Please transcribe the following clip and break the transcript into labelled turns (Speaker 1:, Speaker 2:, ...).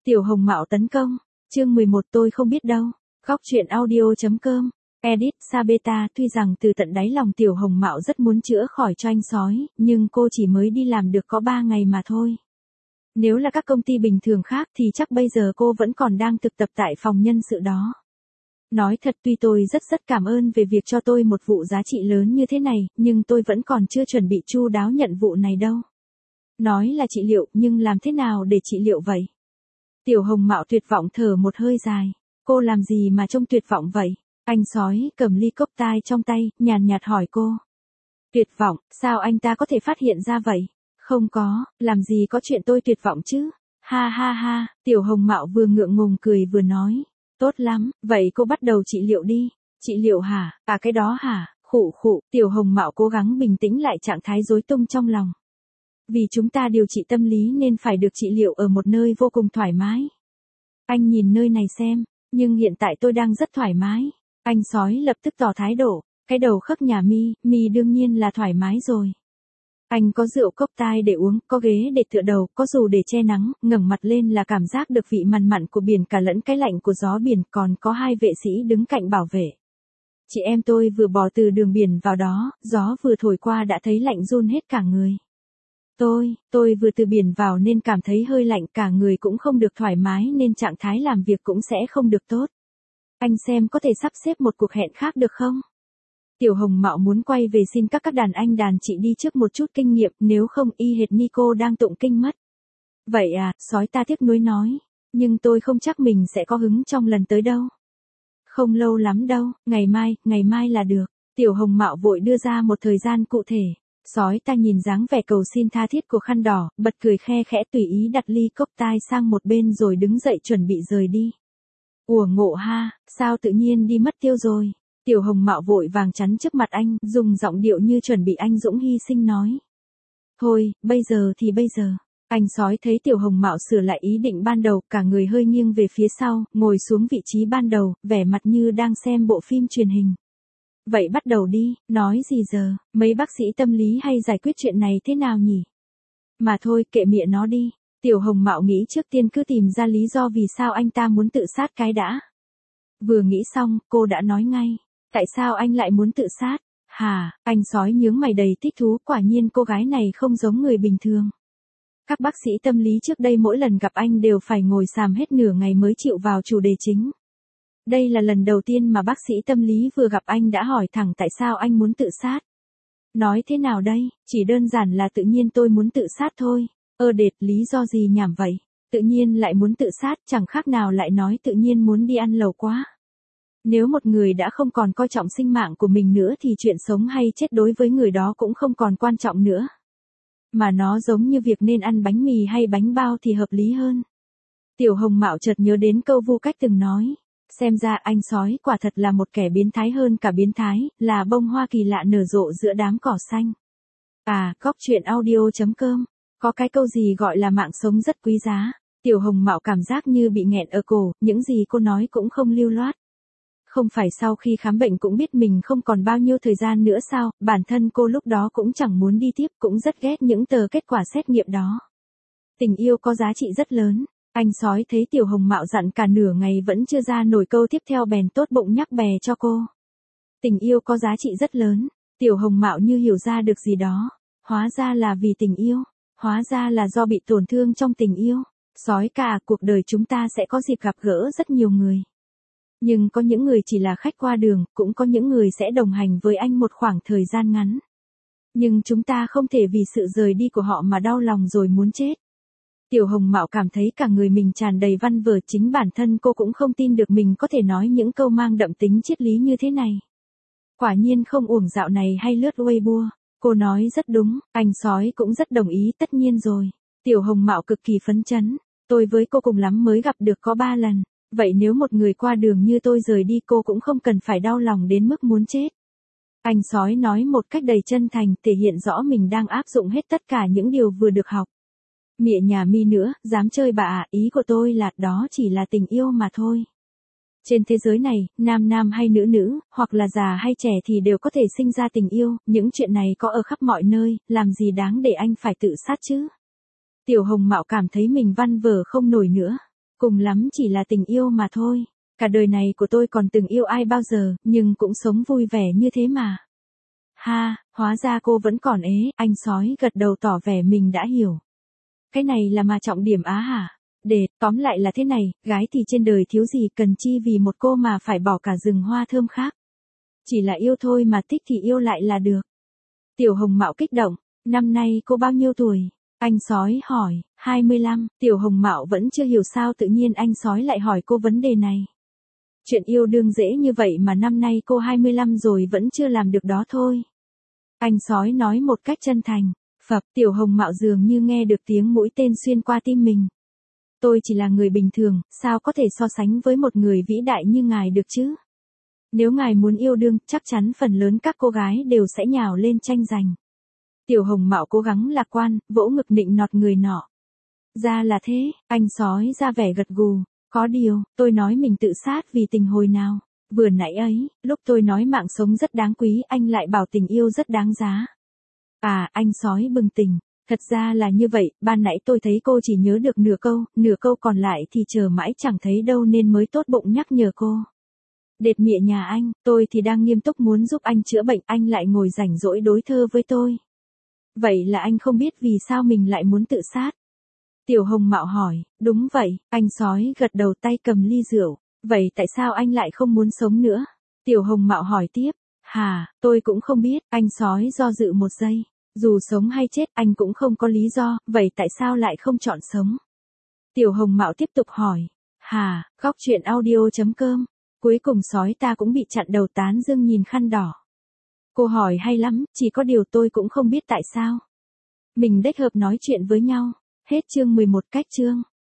Speaker 1: Tiểu Hồng Mạo tấn công. Chương 11 tôi không biết đâu. Góc truyện audio.com. Edit Sabeta. Tuy rằng từ tận đáy lòng Tiểu Hồng Mạo rất muốn chữa khỏi cho anh sói, nhưng cô chỉ mới đi làm được có 3 ngày mà thôi. Nếu là các công ty bình thường khác thì chắc bây giờ cô vẫn còn đang thực tập tại phòng nhân sự đó. Nói thật, tuy tôi rất cảm ơn về việc cho tôi một vụ giá trị lớn như thế này, nhưng tôi vẫn còn chưa chuẩn bị chu đáo nhận vụ này đâu. Nói là trị liệu, nhưng làm thế nào để trị liệu vậy? Tiểu Hồng Mạo tuyệt vọng thở một hơi dài. Cô làm gì mà trông tuyệt vọng vậy? Anh sói cầm ly cốc tai trong tay, nhàn nhạt hỏi cô. Tuyệt vọng, sao anh ta có thể phát hiện ra vậy? Không có, làm gì có chuyện tôi tuyệt vọng chứ? Ha ha ha, Tiểu Hồng Mạo vừa ngượng ngùng cười vừa nói. Tốt lắm, vậy cô bắt đầu trị liệu đi. Trị liệu hả? À cái đó hả? Khụ khụ, Tiểu Hồng Mạo cố gắng bình tĩnh lại trạng thái rối tung trong lòng. Vì chúng ta điều trị tâm lý nên phải được trị liệu ở một nơi vô cùng thoải mái. Anh nhìn nơi này xem, nhưng hiện tại tôi đang rất thoải mái. Anh sói lập tức tỏ thái độ, cái đầu khắc nhà mi đương nhiên là thoải mái rồi. Anh có rượu cốc tai để uống, có ghế để tựa đầu, có dù để che nắng, ngẩng mặt lên là cảm giác được vị mặn mặn của biển cả lẫn cái lạnh của gió biển, còn có 2 vệ sĩ đứng cạnh bảo vệ. Chị em tôi vừa bò từ đường biển vào đó, gió vừa thổi qua đã thấy lạnh run hết cả người. Tôi vừa từ biển vào nên cảm thấy hơi lạnh, cả người cũng không được thoải mái nên trạng thái làm việc cũng sẽ không được tốt. Anh xem có thể sắp xếp một cuộc hẹn khác được không? Tiểu Hồng Mạo muốn quay về xin các đàn anh đàn chị đi trước một chút kinh nghiệm, nếu không y hệt Nico đang tụng kinh mất. Vậy à, sói ta tiếc nuối nói, nhưng tôi không chắc mình sẽ có hứng trong lần tới đâu. Không lâu lắm đâu, ngày mai là được. Tiểu Hồng Mạo vội đưa ra một thời gian cụ thể. Sói ta nhìn dáng vẻ cầu xin tha thiết của khăn đỏ, bật cười khe khẽ tùy ý đặt ly cốc tai sang một bên rồi đứng dậy chuẩn bị rời đi. Ủa ngộ ha, sao tự nhiên đi mất tiêu rồi? Tiểu Hồng Mạo vội vàng chắn trước mặt anh, dùng giọng điệu như chuẩn bị anh dũng hy sinh nói. Thôi, bây giờ thì bây giờ. Anh sói thấy Tiểu Hồng Mạo sửa lại ý định ban đầu, cả người hơi nghiêng về phía sau, ngồi xuống vị trí ban đầu, vẻ mặt như đang xem bộ phim truyền hình. Vậy bắt đầu đi, nói gì giờ, mấy bác sĩ tâm lý hay giải quyết chuyện này thế nào nhỉ? Mà thôi, kệ mịa nó đi. Tiểu Hồng Mạo nghĩ trước tiên cứ tìm ra lý do vì sao anh ta muốn tự sát cái đã. Vừa nghĩ xong, cô đã nói ngay. Tại sao anh lại muốn tự sát? Hả, anh sói nhướng mày đầy thích thú, quả nhiên cô gái này không giống người bình thường. Các bác sĩ tâm lý trước đây mỗi lần gặp anh đều phải ngồi xàm hết nửa ngày mới chịu vào chủ đề chính. Đây là lần đầu tiên mà bác sĩ tâm lý vừa gặp anh đã hỏi thẳng tại sao anh muốn tự sát. Nói thế nào đây, chỉ đơn giản là tự nhiên tôi muốn tự sát thôi. Đệt, lý do gì nhảm vậy? Tự nhiên lại muốn tự sát, chẳng khác nào lại nói tự nhiên muốn đi ăn lẩu quá. Nếu một người đã không còn coi trọng sinh mạng của mình nữa thì chuyện sống hay chết đối với người đó cũng không còn quan trọng nữa. Mà nó giống như việc nên ăn bánh mì hay bánh bao thì hợp lý hơn. Tiểu Hồng Mạo chợt nhớ đến câu Vu Cách từng nói. Xem ra anh sói quả thật là một kẻ biến thái hơn cả biến thái, là bông hoa kỳ lạ nở rộ giữa đám cỏ xanh. À, góc truyện audio.com. Có cái câu gì gọi là mạng sống rất quý giá. Tiểu Hồng Mạo cảm giác như bị nghẹn ở cổ, những gì cô nói cũng không lưu loát. Không phải sau khi khám bệnh cũng biết mình không còn bao nhiêu thời gian nữa sao, bản thân cô lúc đó cũng chẳng muốn đi tiếp, cũng rất ghét những tờ kết quả xét nghiệm đó. Tình yêu có giá trị rất lớn. Anh sói thấy Tiểu Hồng Mạo dặn cả nửa ngày vẫn chưa ra nổi câu tiếp theo bèn tốt bụng nhắc bè cho cô. Tình yêu có giá trị rất lớn. Tiểu Hồng Mạo như hiểu ra được gì đó. Hóa ra là vì tình yêu. Hóa ra là do bị tổn thương trong tình yêu. Sói cả cuộc đời chúng ta sẽ có dịp gặp gỡ rất nhiều người. Nhưng có những người chỉ là khách qua đường, cũng có những người sẽ đồng hành với anh một khoảng thời gian ngắn. Nhưng chúng ta không thể vì sự rời đi của họ mà đau lòng rồi muốn chết. Tiểu Hồng Mạo cảm thấy cả người mình tràn đầy văn vở, chính bản thân cô cũng không tin được mình có thể nói những câu mang đậm tính triết lý như thế này. Quả nhiên không uổng dạo này hay lướt Weibo. Cô nói rất đúng, anh sói cũng rất đồng ý, tất nhiên rồi. Tiểu Hồng Mạo cực kỳ phấn chấn. Tôi với cô cùng lắm mới gặp được có 3 lần. Vậy nếu một người qua đường như tôi rời đi cô cũng không cần phải đau lòng đến mức muốn chết. Anh sói nói một cách đầy chân thành, thể hiện rõ mình đang áp dụng hết tất cả những điều vừa được học. Mịa nhà mi nữa, dám chơi bà à, ý của tôi là đó chỉ là tình yêu mà thôi. Trên thế giới này, nam hay nữ, hoặc là già hay trẻ thì đều có thể sinh ra tình yêu, những chuyện này có ở khắp mọi nơi, làm gì đáng để anh phải tự sát chứ. Tiểu Hồng Mạo cảm thấy mình văn vở không nổi nữa. Cùng lắm chỉ là tình yêu mà thôi. Cả đời này của tôi còn từng yêu ai bao giờ, nhưng cũng sống vui vẻ như thế mà. Ha, hóa ra cô vẫn còn ế, anh sói gật đầu tỏ vẻ mình đã hiểu. Cái này là mà trọng điểm á hả? Tóm lại là thế này, gái thì trên đời thiếu gì cần chi vì một cô mà phải bỏ cả rừng hoa thơm khác. Chỉ là yêu thôi mà thích thì yêu lại là được. Tiểu Hồng Mạo kích động, năm nay cô bao nhiêu tuổi? Anh sói hỏi, 25, Tiểu Hồng Mạo vẫn chưa hiểu sao tự nhiên anh sói lại hỏi cô vấn đề này. Chuyện yêu đương dễ như vậy mà năm nay cô 25 rồi vẫn chưa làm được đó thôi. Anh sói nói một cách chân thành. Phập, Tiểu Hồng Mạo dường như nghe được tiếng mũi tên xuyên qua tim mình. Tôi chỉ là người bình thường, sao có thể so sánh với một người vĩ đại như ngài được chứ? Nếu ngài muốn yêu đương, chắc chắn phần lớn các cô gái đều sẽ nhào lên tranh giành. Tiểu Hồng Mạo cố gắng lạc quan, vỗ ngực nịnh nọt người nọ. Ra là thế, anh sói ra vẻ gật gù. Có điều, tôi nói mình tự sát vì tình hồi nào. Vừa nãy ấy, lúc tôi nói mạng sống rất đáng quý, anh lại bảo tình yêu rất đáng giá. À, anh sói bừng tỉnh. Thật ra là như vậy, ban nãy tôi thấy cô chỉ nhớ được nửa câu còn lại thì chờ mãi chẳng thấy đâu nên mới tốt bụng nhắc nhở cô. Đệt mịa nhà anh, tôi thì đang nghiêm túc muốn giúp anh chữa bệnh, anh lại ngồi rảnh rỗi đối thơ với tôi. Vậy là anh không biết vì sao mình lại muốn tự sát? Tiểu Hồng Mạo hỏi, đúng vậy, anh sói gật đầu tay cầm ly rượu. Vậy tại sao anh lại không muốn sống nữa? Tiểu Hồng Mạo hỏi tiếp, tôi cũng không biết, anh sói do dự một giây. Dù sống hay chết anh cũng không có lý do, vậy tại sao lại không chọn sống? Tiểu Hồng Mạo tiếp tục hỏi, góc truyện audio.com. Cuối cùng sói ta cũng bị chặn đầu tán dương nhìn khăn đỏ. Cô hỏi hay lắm, chỉ có điều tôi cũng không biết tại sao. Mình đếch hợp nói chuyện với nhau. Hết chương 11 cách chương.